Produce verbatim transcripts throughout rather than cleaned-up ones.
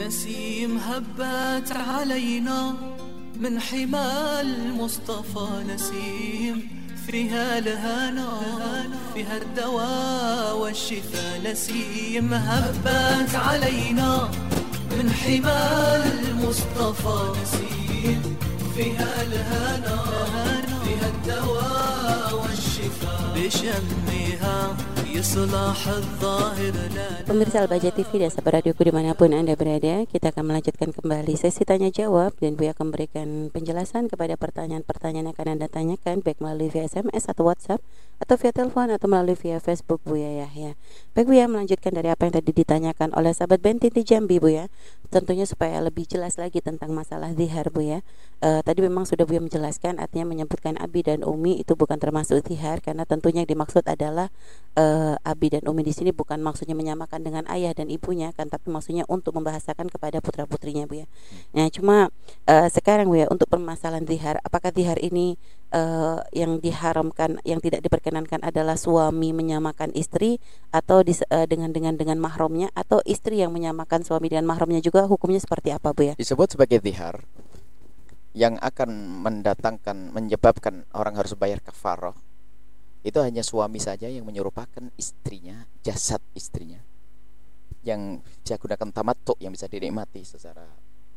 نسيم هبت علينا من حمى المصطفى نسيم فيها الهنا فيها الدواء والشفاء نسيم هبت علينا من حمى المصطفى نسيم فيها الهنا فيها الدواء والشفاء بشمها يصلح الظاهر. Pemirsa Al-Bahjah T V dan sahabat radioku dimanapun Anda berada, kita akan melanjutkan kembali sesi tanya jawab dan Buya akan memberikan penjelasan kepada pertanyaan-pertanyaan yang akan Anda tanyakan baik melalui via S M S atau WhatsApp atau via telepon atau melalui via Facebook Buya Yahya. Baik Buya, melanjutkan dari apa yang tadi ditanyakan oleh sahabat Bentiti Jambi Buya, tentunya supaya lebih jelas lagi tentang masalah zihar Buya. Uh, tadi memang sudah Buya menjelaskan, artinya menyebutkan abi dan umi itu bukan termasuk zihar, karena tentunya yang dimaksud adalah uh, abi dan umi di sini bukan maksudnya menyamakan dengan ayah dan ibunya kan, tapi maksudnya untuk membahasakan kepada putra-putrinya Bu ya. Nah, cuma uh, sekarang Bu ya, untuk permasalahan zihar, apakah zihar ini uh, yang diharamkan, yang tidak diperkenankan adalah suami menyamakan istri atau dis, uh, dengan dengan dengan mahramnya, atau istri yang menyamakan suami dengan mahramnya juga, hukumnya seperti apa Bu ya? Disebut sebagai zihar yang akan mendatangkan, menyebabkan orang harus bayar kafarah. Itu hanya suami saja yang menyerupakan istrinya, jasad istrinya, yang bisa gunakan tamattu, yang bisa dinikmati secara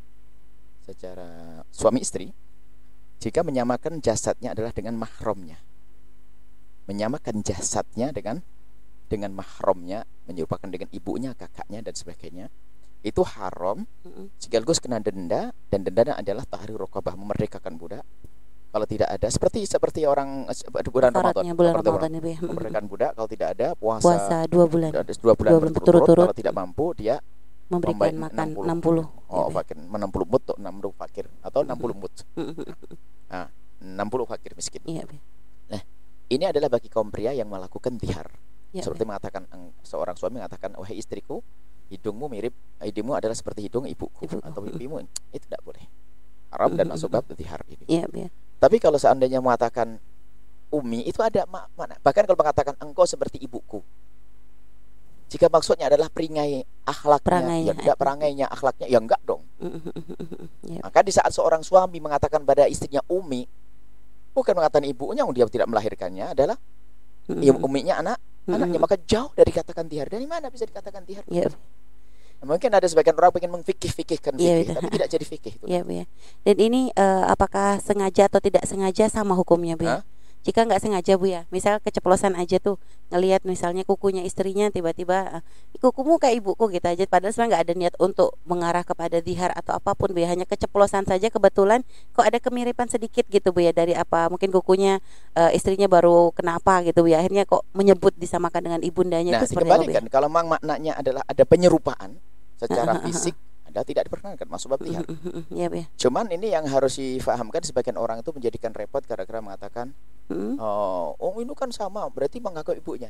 secara suami istri, jika menyamakan jasadnya adalah dengan mahramnya. Menyamakan jasadnya dengan dengan mahramnya, menyerupakan dengan ibunya, kakaknya dan sebagainya, itu haram, sekaligus kena denda, dan dendanya adalah tahrir raqabah, memerdekakan budak. Kalau tidak ada, seperti seperti orang bulan Ramadan, bulan Ramadan ya, memerdekakan budak. Kalau tidak ada puasa, puasa dua bulan, dua bulan, bulan berturut-turut. Kalau tidak mampu, dia memberikan makan enam puluh. Oh, fakir, enam puluh mut, enam puluh fakir, atau enam puluh mut. Nah, enam puluh fakir miskin. Iya, nah, ini adalah bagi kaum pria yang melakukan zihar. Ya, seperti ya. mengatakan, seorang suami mengatakan, wahai istriku, hidungmu mirip, hidungmu adalah seperti hidung ibuku, ibuku. atau pipimu. Itu tidak boleh, haram dan masuk bab zihar ini. Iya, iya. Tapi kalau seandainya mengatakan umi, itu ada makna. Bahkan kalau mengatakan engkau seperti ibuku, jika maksudnya adalah peringai akhlaknya, perangainya, ya tidak perangainya, akhlaknya, ya enggak dong. Yep. Maka di saat seorang suami mengatakan pada istrinya umi, bukan mengatakan ibunya, dia tidak melahirkannya, adalah ya, uminya anak, anaknya, maka jauh dari katakan zihar. Dari mana bisa dikatakan zihar? Yep. Mungkin ada sebagian orang ingin mengfikih-fikihkan fikih, ya, tapi tidak jadi fikih itu. Ya, ya. Dan ini uh, apakah sengaja atau tidak sengaja sama hukumnya Bu ya? Jika nggak sengaja Bu ya, misal keceplosan aja tuh, ngelihat misalnya kukunya istrinya tiba-tiba, kukumu kayak ibuku gitu aja, padahal sebenarnya nggak ada niat untuk mengarah kepada zihar atau apapun Bu ya, hanya keceplosan saja, kebetulan kok ada kemiripan sedikit gitu Bu ya, dari apa, mungkin kukunya uh, istrinya baru kenapa gitu Bu ya, akhirnya kok menyebut disamakan dengan ibundanya. Nah, itu seperti apa Bu ya? Kalau memang maknanya adalah ada penyerupaan secara fisik, ada tidak diperkenankan masuk bab zihar. Ya, ya. Cuman ini yang harus difahamkan, sebagian orang itu menjadikan repot gara-gara mengatakan, hmm? oh, oh ini kan sama, berarti mengaku ibunya.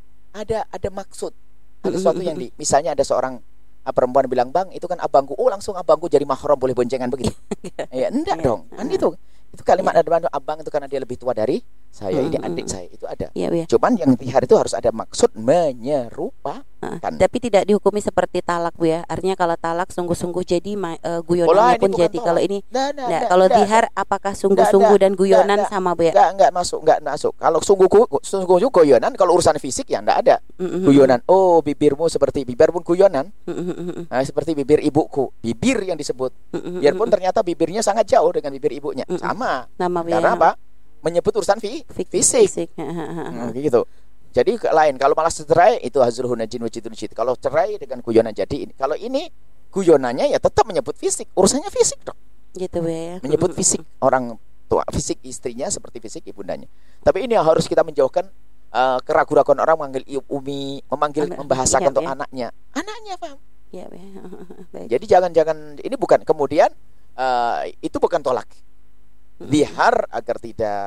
Ada ada maksud, ada sesuatu yang di, misalnya ada seorang perempuan bilang, bang itu kan abangku, oh langsung abangku jadi mahram, boleh boncengan begitu. Ya enggak dong, kan itu itu kalimat ada abang itu karena dia lebih tua dari saya, ini adik saya, itu ada. Ya, ya. Cuman yang zihar itu harus ada maksud menyerupakan. Kan. Tapi tidak dihukumi seperti talak Bu ya. Artinya kalau talak sungguh-sungguh jadi uh, guyonannya pun jadi. Kalau ini nah, nah, nah, kalau nah, zihar nah, apakah sungguh-sungguh nah, dan guyonan nah, sama Bu ya? Enggak, enggak masuk, enggak masuk. Kalau sungguh sungguh guyonan, kalau urusan fisik ya enggak ada. Mm-hmm. Guyonan. Oh, bibirmu seperti bibir pun guyonan. Mm-hmm. Nah, seperti bibir ibuku. Bibir yang disebut. Mm-hmm. Biarpun ternyata bibirnya sangat jauh dengan bibir ibunya. Mm-hmm. Sama. Nama karena ya. Apa? Menyebut urusan fi- fisik. fisik. Hmm, gitu. Jadi lain, kalau malah cerai itu hazruhun najin wajidun syid. Kalau cerai dengan guyonan jadi ini. Kalau ini guyonannya ya tetap menyebut fisik, urusannya fisik dong. Gitu ya. Menyebut fisik orang tua, fisik istrinya seperti fisik ibundanya. Tapi ini yang harus kita menjauhkan uh, keraguan-keraguan orang memanggil umi, memanggil Anak, membahasakan untuk ya. anaknya. Anaknya paham? Ya, ya. Jadi jangan-jangan ini bukan kemudian uh, itu bukan tolak. Zihar agar tidak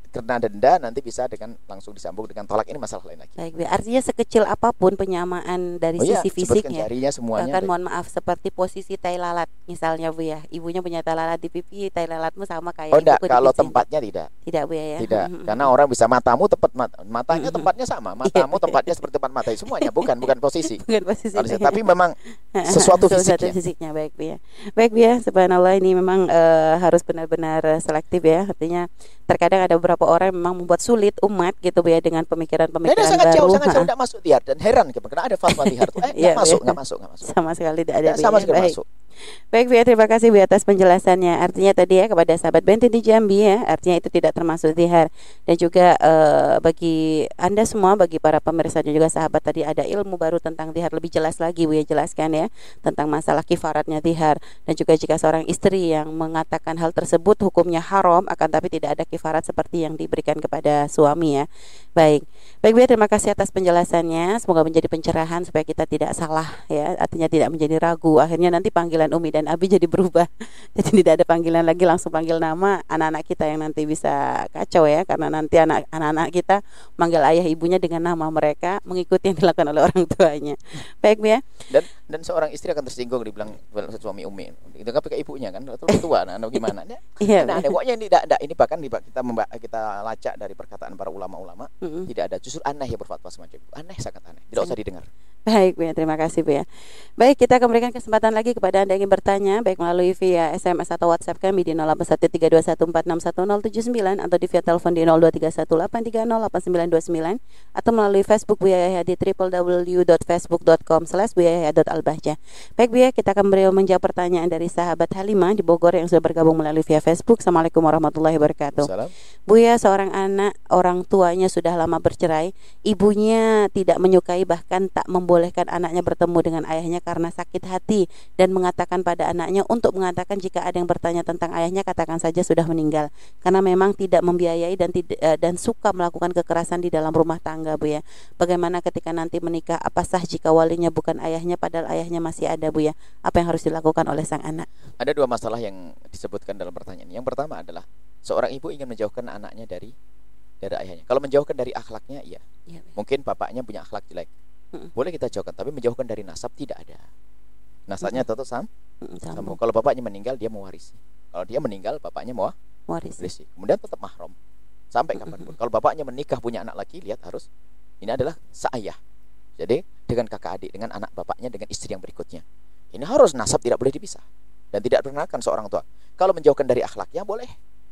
kena denda nanti bisa dengan langsung disambung dengan tolak, ini masalah lain lagi. Baik, artinya sekecil apapun penyamaan dari oh sisi iya, fisiknya. Jarinya semuanya. Bahkan mohon maaf seperti posisi tai lalat misalnya Bu ya. Ibunya punya tai lalat di pipi, tai lalatmu sama kayak oh, enggak, ibuku kalau di tempatnya tidak. Tidak Bu ya. Tidak. Karena orang bisa matamu tepat mat, matanya tempatnya sama, matamu tempatnya seperti tempat mata semuanya, bukan bukan posisi. Bukan posisi. Kalau, tapi memang sesuatu fisiknya. fisiknya baik Bu ya. Baik Bu ya, subhanallah ini memang uh, harus benar-benar selektif ya. Artinya terkadang ada beberapa orang yang memang membuat sulit umat gitu Bu ya dengan pemikiran-pemikiran baru. Sangat jauh, sangat jauh, tidak masuk tihar dan heran karena ada fatwa tihar tuh eh, ya, nggak masuk, nggak masuk, nggak masuk. Sama sekali tidak ada. Sama sekali baik. masuk. Baik Bu ya, terima kasih Bu atas penjelasannya. Artinya tadi ya kepada sahabat Benti di Jambi ya, artinya itu tidak termasuk zihar. Dan juga uh, bagi Anda semua, bagi para pemirsa dan juga sahabat tadi ada ilmu baru tentang zihar lebih jelas lagi Bu ya, jelaskan ya tentang masalah kifaratnya zihar. Dan juga jika seorang istri yang mengatakan hal tersebut hukumnya haram, akan tapi tidak ada kifarat seperti yang diberikan kepada suami ya. Baik. Baik Bu ya, terima kasih atas penjelasannya. Semoga menjadi pencerahan supaya kita tidak salah ya, artinya tidak menjadi ragu. Akhirnya nanti panggilan Umi dan Abi jadi berubah. Jadi tidak ada panggilan lagi, langsung panggil nama anak-anak kita yang nanti bisa kacau ya, karena nanti anak, anak-anak kita manggil ayah ibunya dengan nama mereka mengikuti yang dilakukan oleh orang tuanya. Baik Bu ya. Dan dan seorang istri akan tersinggung dibilang suami Umi. Itu kan pakai ibunya kan, terlalu tua nah gimana? Iya. Nah, ada pokoknya ini tidak ada, ini bahkan kita memba, kita lacak dari perkataan para ulama-ulama, mm-hmm. tidak ada, justru aneh yang berfatwa semacam itu. Aneh, sangat aneh. Tidak usah didengar. Baik Bu ya, terima kasih Bu ya. Baik, kita akan berikan kesempatan lagi kepada Anda yang ingin bertanya, baik melalui via S M S atau WhatsApp kami di nol delapan satu tiga dua satu empat enam satu nol tujuh sembilan atau di via telepon di nol dua tiga satu delapan tiga nol delapan sembilan dua sembilan atau melalui Facebook Buya Yahya di w w w dot facebook dot com slash buya yahya dot al bahjah. Baik Bu ya, kita akan beri menjawab pertanyaan dari sahabat Halimah di Bogor yang sudah bergabung melalui via Facebook. Assalamualaikum warahmatullahi wabarakatuh. Salam. Bu ya, seorang anak orang tuanya sudah lama bercerai, ibunya tidak menyukai bahkan tak membolehkan anaknya bertemu dengan ayahnya karena sakit hati dan mengatakan pada anaknya untuk mengatakan jika ada yang bertanya tentang ayahnya katakan saja sudah meninggal, karena memang tidak membiayai dan tidak dan suka melakukan kekerasan di dalam rumah tangga Bu ya. Bagaimana ketika nanti menikah, apa sah jika walinya bukan ayahnya padahal ayahnya masih ada Bu ya? Apa yang harus dilakukan oleh sang anak? Ada dua masalah yang disebutkan dalam pertanyaan. Yang pertama adalah seorang ibu ingin menjauhkan anaknya dari dari ayahnya. Kalau menjauhkan dari akhlaknya, iya. Ya, mungkin bapaknya punya akhlak jelek. Hmm. Boleh kita jauhkan, tapi menjauhkan dari nasab tidak ada. Nasabnya hmm. tetap sam, hmm, sama. Kalau bapaknya meninggal dia mewarisi. Kalau dia meninggal bapaknya mau warisi. Kemudian tetap mahram sampai hmm. kapanpun. Kalau bapaknya menikah punya anak lagi, lihat harus ini adalah seayah. Jadi dengan kakak adik, dengan anak bapaknya, dengan istri yang berikutnya. Ini harus nasab tidak boleh dipisah dan tidak diperkenankan seorang tua. Kalau menjauhkan dari akhlaknya boleh.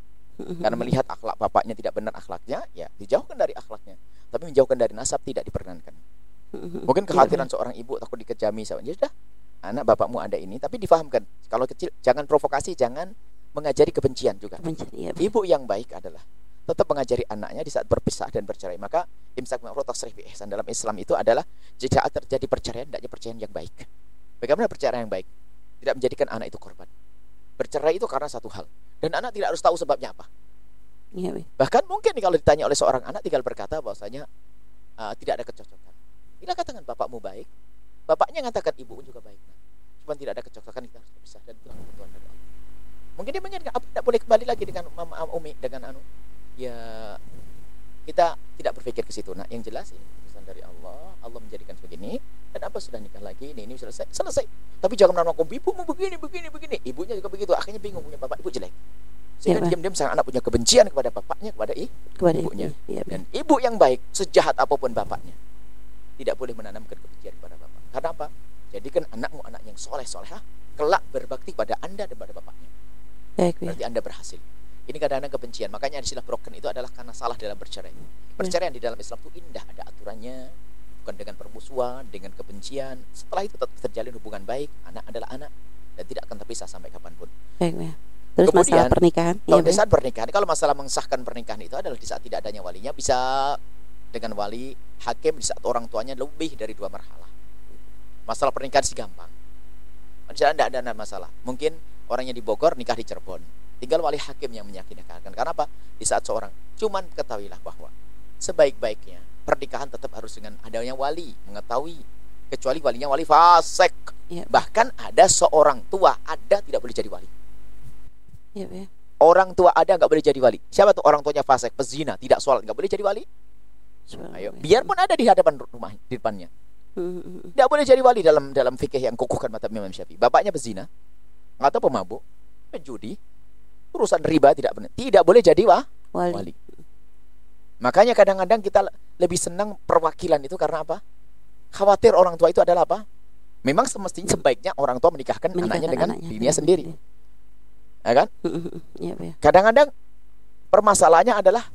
Karena melihat akhlak bapaknya tidak benar akhlaknya, ya dijauhkan dari akhlaknya. Tapi menjauhkan dari nasab tidak diperkenankan. Mungkin kekhawatiran seorang ibu takut dikejami, ya sudah, anak bapakmu ada ini, tapi difahamkan. Kalau kecil jangan provokasi, jangan mengajari kebencian juga. Kebencian, iya, ibu yang baik adalah tetap mengajari anaknya di saat berpisah dan bercerai. Maka imsak ma'ruf tasrih bi ihsan dalam Islam itu adalah jika terjadi perceraian, tidaknya perceraian yang baik. Bagaimana perceraian yang baik? Tidak menjadikan anak itu korban. Bercerai itu karena satu hal, dan anak tidak harus tahu sebabnya apa. Ya, bahkan mungkin kalau ditanya oleh seorang anak tinggal berkata bahwasanya uh, tidak ada kecocokan. Bila katakan bapakmu baik, bapaknya mengatakan ibu juga baik. Nah, cuma tidak ada kecocokan, kita harus berpisah dan itu kebutuhan dari Allah. Mungkin dia mengingatkan apa tidak boleh kembali lagi dengan mama Umi dengan anu. Ya kita tidak berpikir ke situ. Nah, yang jelas ini keputusan dari Allah. Allah menjadikan begini dan apa sudah nikah lagi ini ini selesai selesai. Tapi jangan menamakan ibumu begini begini begini. Ibunya juga begitu. Akhirnya bingung punya bapak ibu jelek. Sehingga ya, diam-diam sang anak punya kebencian kepada bapaknya, kepada, i, kepada ibunya. Ibu. Ya, dan ibu yang baik, sejahat apapun bapaknya, tidak boleh menanamkan kebencian kepada bapak. Karena apa? Jadikan anakmu anak yang soleh-solehah, kelak berbakti pada anda dan pada bapaknya. Baik, berarti anda berhasil. Ini kadang-kadang kebencian. Makanya istilah broken itu adalah karena salah dalam bercerai. Perceraian ya. Di dalam Islam itu indah, ada aturannya, bukan dengan permusuhan, dengan kebencian. Setelah itu tetap terjalin hubungan baik. Anak adalah anak dan tidak akan terpisah sampai kapanpun. Baik, ya. Terus kemudian, masalah pernikahan. Kalau ya, di saat pernikahan, kalau masalah mengesahkan pernikahan itu adalah di saat tidak adanya walinya, bisa dengan wali hakim di saat orang tuanya lebih dari dua marhalah. Masalah pernikahan sih gampang. Di saat tidak ada masalah. Mungkin orangnya di Bogor nikah di Cirebon. Tinggal wali hakim yang meyakinkan. Karena apa? Di saat seorang, cuman ketahuilah bahwa sebaik-baiknya pernikahan tetap harus dengan adanya wali, mengetahui, kecuali walinya wali fasik. Ya. Bahkan ada seorang tua ada tidak boleh jadi wali. Ya, ya. orang tua ada nggak boleh jadi wali. Siapa tuh orang tuanya fasik, pezina, tidak sholat, nggak boleh jadi wali? Ayo, biarpun ada di hadapan rumah, di depannya. Tidak boleh jadi wali dalam dalam fikih yang kukuhkan madzhab Imam Syafi'i. Bapaknya pezina, atau pemabuk, penjudi, urusan riba tidak benar. Tidak boleh jadi wah, wali. wali. Makanya kadang-kadang kita lebih senang perwakilan itu karena apa? Khawatir orang tua itu adalah apa? Memang semestinya sebaiknya orang tua menikahkan, menikahkan anaknya dengan anaknya. dirinya sendiri. Ya kan? Kadang-kadang permasalahannya adalah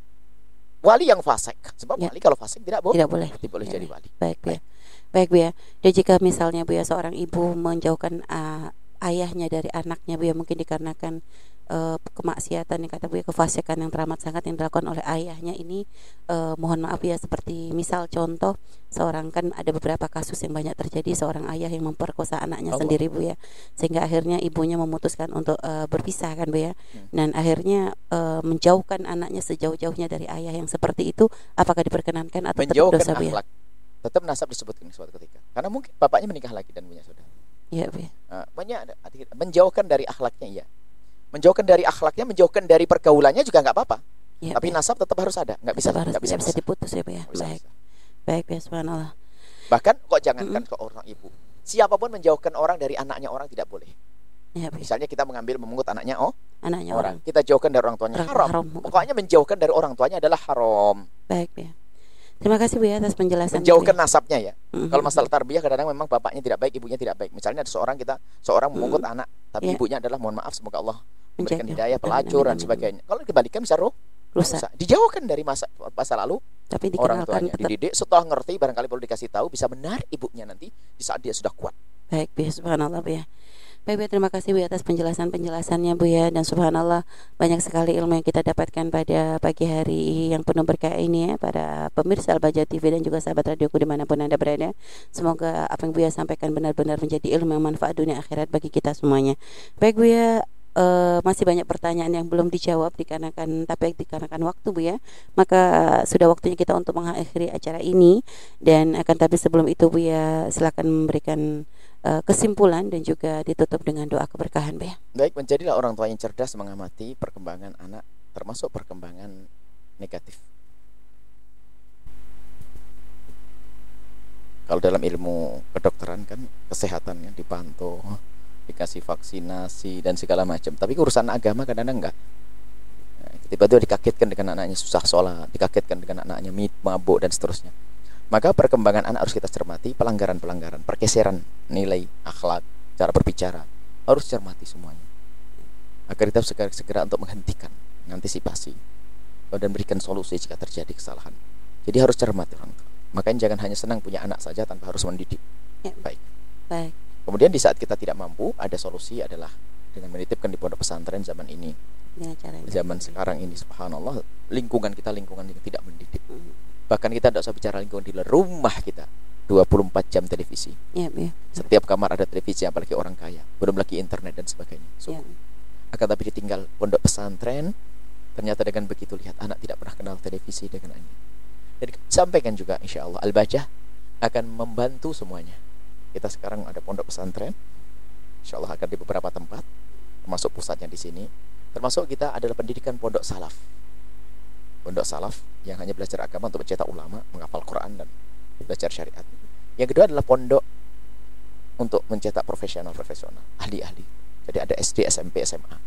wali yang fasik. Sebab ya. wali kalau fasik tidak, bo tidak boleh, tidak boleh ya. jadi wali. Baik, Baik. Baik Bu ya. Dan jika misalnya Bu ya seorang ibu menjauhkan uh, ayahnya dari anaknya Bu ya, mungkin dikarenakan uh, kemaksiatan yang kata Bu ya, kefasikan yang teramat sangat yang dilakukan oleh ayahnya ini, uh, mohon maaf ya, seperti misal contoh seorang, kan ada beberapa kasus yang banyak terjadi, seorang ayah yang memperkosa anaknya Allah. sendiri Bu ya, sehingga akhirnya ibunya memutuskan untuk uh, berpisah kan Bu ya, hmm. dan akhirnya uh, menjauhkan anaknya sejauh-jauhnya dari ayah yang seperti itu. Apakah diperkenankan atau tetap dosa Bu ya? Tetap nasab disebutkan suatu ketika, karena mungkin bapaknya menikah lagi dan punya saudara. Iya Bu ya. Nah, banyak ada, menjauhkan dari akhlaknya ya, menjauhkan dari akhlaknya, menjauhkan dari pergaulannya juga nggak apa-apa. Ya, tapi ya. nasab tetap harus ada, nggak bisa, harus, nggak bisa, bisa diputus ya Bu ya. Baik. Baik ya, subhanallah. Bahkan kok jangankan mm-hmm. ke orang ibu, siapapun menjauhkan orang dari anaknya orang tidak boleh. Ya, misalnya kita mengambil memungut anaknya oh anaknya orang. orang, kita jauhkan dari orang tuanya, haram. haram. Pokoknya menjauhkan dari orang tuanya adalah haram. Baik ya. Terima kasih Bu ya atas penjelasan. Menjauhkan nasabnya ya. Mm-hmm. Kalau masalah tarbiyah kadang-kadang memang bapaknya tidak baik, ibunya tidak baik. Misalnya ada seorang kita seorang memungut mm-hmm. anak, tapi yeah. ibunya adalah mohon maaf semoga Allah memberikan hidayah, pelacur dan sebagainya. Kalau dibalikan bisa ruh rusak. Dijauhkan dari masa masa lalu. Tapi orang tuanya tetap dididik, setelah ngerti barangkali perlu dikasih tahu, bisa benar ibunya nanti di saat dia sudah kuat. Baik Bu, subhanallah Bu ya. Baik Bu, terima kasih Bu atas penjelasan-penjelasannya Bu ya, dan subhanallah banyak sekali ilmu yang kita dapatkan pada pagi hari yang penuh berkah ini ya, para pemirsa Al-Bahjah T V dan juga sahabat radioku dimanapun Anda berada. Semoga apa yang Bu ya sampaikan benar-benar menjadi ilmu yang manfaat dunia akhirat bagi kita semuanya. Baik Bu ya, Uh, masih banyak pertanyaan yang belum dijawab dikarenakan tapi dikarenakan waktu Bu ya, maka sudah waktunya kita untuk mengakhiri acara ini. Dan akan tapi sebelum itu Bu ya, silakan memberikan uh, kesimpulan dan juga ditutup dengan doa keberkahan Bu ya. Baik, menjadilah orang tua yang cerdas mengamati perkembangan anak, termasuk perkembangan negatif. Kalau dalam ilmu kedokteran kan kesehatan yang dipantau, dikasih vaksinasi dan segala macam. Tapi urusan agama kadang-kadang enggak. Nah, tiba-tiba dikagetkan dengan anaknya susah sholat, dikagetkan dengan anaknya mabuk dan seterusnya. Maka perkembangan anak harus kita cermati, pelanggaran-pelanggaran, pergeseran nilai akhlak, cara berbicara harus cermati semuanya. Agar kita segera, segera untuk menghentikan, mengantisipasi dan berikan solusi jika terjadi kesalahan. Jadi harus cermati orang tua. Makanya jangan hanya senang punya anak saja tanpa harus mendidik. Ya. Baik. Baik. Kemudian di saat kita tidak mampu, ada solusi adalah dengan menitipkan di pondok pesantren zaman ini. Dengan cara ini. Zaman sekarang ini subhanallah, lingkungan kita lingkungan yang tidak mendidik. Hmm. Bahkan kita tidak usah bicara lingkungan di luar rumah kita, dua puluh empat jam televisi. Ya, ya. Setiap kamar ada televisi, apalagi orang kaya. Belum lagi internet dan sebagainya. So, ya. Akan tapi ditinggal pondok pesantren, ternyata dengan begitu lihat anak tidak pernah kenal televisi dengan ini. Jadi sampaikan juga insya Allah Al-Bahjah akan membantu semuanya. Kita sekarang ada pondok pesantren, insya Allah akan di beberapa tempat, termasuk pusatnya di sini. Termasuk kita adalah pendidikan pondok salaf, pondok salaf yang hanya belajar agama untuk mencetak ulama, menghafal Quran dan belajar syariat. Yang kedua adalah pondok untuk mencetak profesional-profesional, ahli-ahli. Jadi ada S D, S M P, S M A.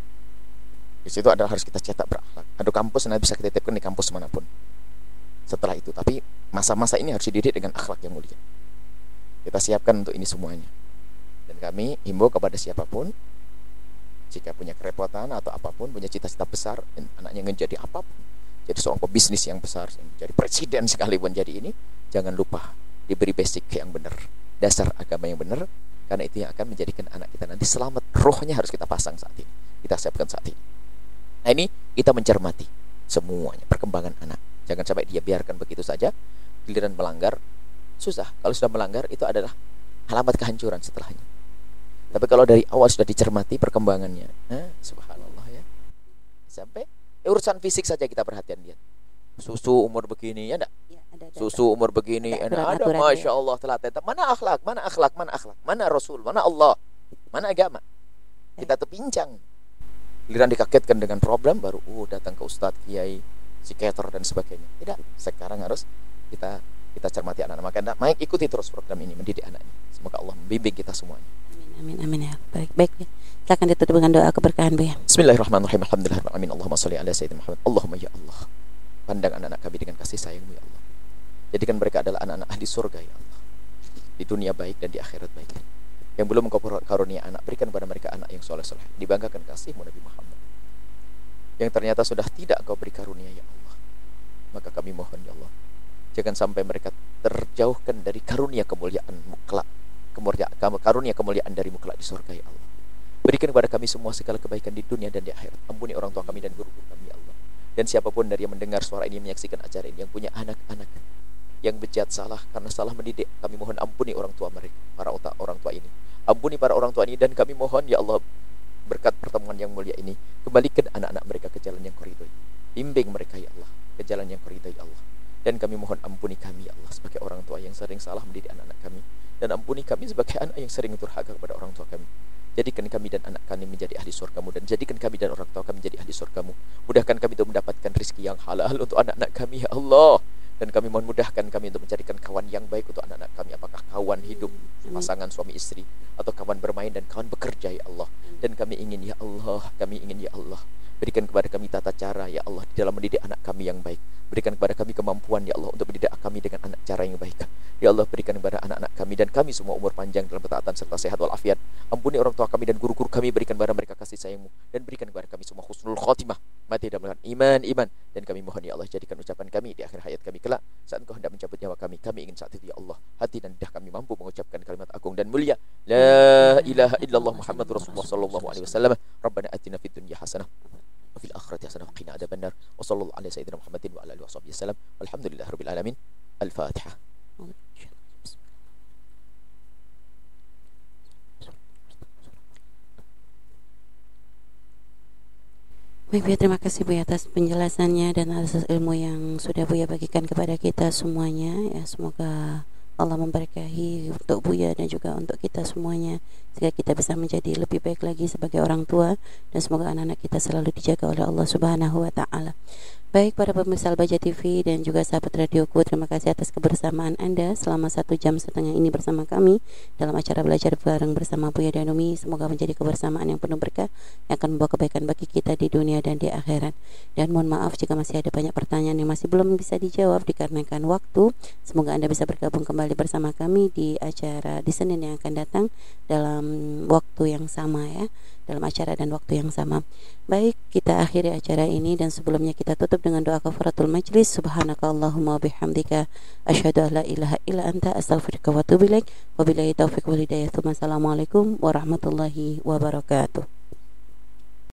Di situ adalah harus kita cetak berakhlak. Ada kampus nanti bisa kita titipkan di kampus manapun. Setelah itu, tapi masa-masa ini harus dididik dengan akhlak yang mulia. Kita siapkan untuk ini semuanya. Dan kami himbau kepada siapapun, jika punya kerepotan atau apapun, punya cita-cita besar, dan anaknya ingin jadi apapun, jadi seorang pebisnis yang besar, jadi presiden sekalipun jadi ini, jangan lupa diberi basic yang benar, dasar agama yang benar, karena itu yang akan menjadikan anak kita nanti selamat. Rohnya harus kita pasang saat ini, kita siapkan saat ini. Nah ini kita mencermati semuanya, perkembangan anak. Jangan sampai dia biarkan begitu saja, giliran melanggar, susah. Kalau sudah melanggar itu adalah alamat kehancuran setelahnya. Tapi kalau dari awal sudah dicermati perkembangannya, eh, subhanallah ya. Sampai eh, urusan fisik saja kita perhatian dia. Susu umur begini ya enggak? Ya, ada, ada, Susu ada. umur begini ada, ada, ada masya Allah telaten. Mana akhlak, mana akhlak, mana akhlak, mana Rasul, mana Allah, mana agama. Kita tuh pincang. Giliran dikagetkan dengan problem baru uh datang ke ustadz, kiai, psikiater dan sebagainya. Tidak, sekarang harus kita kita cermati anak-anak. Maka Mike ikuti terus program ini, mendidik anak ini. Semoga Allah membimbing kita semuanya. Amin amin ya. Baik baik ya. Silakan ditutup dengan doa keberkahan Bu ya. Bismillahirrahmanirrahim. Alhamdulillahirabbil alamin. Allahumma shalli ala sayyidina Muhammad. Allahumma ya Allah, pandang anak-anak kami dengan kasih sayang-Mu ya Allah. Jadikan mereka adalah anak-anak ahli surga ya Allah. Di dunia baik dan di akhirat baik. Yang belum Engkau karunia anak, berikan kepada mereka anak yang soleh-soleh. Dibanggakan kasih-Mu Nabi Muhammad. Yang ternyata sudah tidak Engkau beri karunia ya Allah. Maka kami mohon ya Allah, jangan sampai mereka terjauhkan dari karunia kemuliaan mutlak, kemuliaan karunia kemuliaan dari mutlak di surga ya Allah. Berikan kepada kami semua segala kebaikan di dunia dan di akhirat. Ampuni orang tua kami dan guru-guru kami ya Allah. Dan siapapun dari yang mendengar suara ini, menyaksikan acara ini, yang punya anak-anak yang bejat salah karena salah mendidik, kami mohon ampuni orang tua mereka, para orang tua ini. Ampuni para orang tua ini, dan kami mohon ya Allah, berkat pertemuan yang mulia ini, kembalikan anak-anak mereka ke jalan yang Kau ridhoi. Bimbing mereka ya Allah ke jalan yang Kau ridhoi ya Allah. Dan kami mohon ampuni kami ya Allah sebagai orang tua yang sering salah mendidik anak-anak kami, dan ampuni kami sebagai anak yang sering durhaka kepada orang tua kami. Jadikan kami dan anak kami menjadi ahli surga-Mu, dan jadikan kami dan orang tua kami menjadi ahli surga-Mu. Mudahkan kami untuk mendapatkan rezeki yang halal untuk anak-anak kami ya Allah. Dan kami mohon mudahkan kami untuk mencarikan kawan yang baik untuk anak-anak kami. Apakah kawan hidup, pasangan suami istri, atau kawan bermain dan kawan bekerja ya Allah. Dan kami ingin ya Allah, kami ingin ya Allah, berikan kepada kami tata cara ya Allah di dalam mendidik anak kami yang baik. Berikan kepada kami kemampuan ya Allah untuk mendidik kami dengan anak cara yang baik. Ya Allah, berikan kepada anak-anak kami dan kami semua umur panjang dalam ketaatan serta sehat walafiat. Ampuni orang tua kami dan guru-guru kami, berikan kepada mereka kasih sayang-Mu, dan berikan kepada kami semua husnul khotimah, mati dalam iman iman. Dan kami mohon ya Allah, jadikan ucapan kami di akhir hayat kami kelak, saat Engkau hendak mencabut nyawa kami. Kami ingin saat itu ya Allah, hati dan lidah kami mampu mengucapkan kalimat agung dan mulia, la ilaha illallah Muhammadur Rasulullah sallallahu alaihi wasallam. Rabbana atina fid dunya hasanah wa fil akhirati hasanah wa qina adzabannar. Wa sallallahu ala sayyidina Muhammadin wa ala alihi washabihi wasallam. Walhamdulillahirabbil alamin. Al-Fatihah. Baik Buya, terima kasih Buya atas penjelasannya dan atas ilmu yang sudah Buya bagikan kepada kita semuanya ya. Semoga Allah memberkahi untuk Buya dan juga untuk kita semuanya, sehingga kita bisa menjadi lebih baik lagi sebagai orang tua, dan semoga anak-anak kita selalu dijaga oleh Allah Subhanahu wa taala. Baik para pemirsa Al-Bahjah T V dan juga sahabat radioku, terima kasih atas kebersamaan Anda selama satu jam setengah ini bersama kami dalam acara belajar bareng bersama Buya dan Umi. Semoga menjadi kebersamaan yang penuh berkah, yang akan membawa kebaikan bagi kita di dunia dan di akhirat. Dan mohon maaf jika masih ada banyak pertanyaan yang masih belum bisa dijawab dikarenakan waktu. Semoga Anda bisa bergabung kembali bersama kami di acara di Senin yang akan datang dalam waktu yang sama ya, dalam acara dan waktu yang sama. Baik, kita akhiri acara ini, dan sebelumnya kita tutup dengan doa kafaratul majlis. Subhanakallahumma bihamdika asyhadu an la ilaha illa anta astaghfiruka wa atubu ilaik. Wabillahi taufiq wal hidayah. Assalamualaikum warahmatullahi wabarakatuh.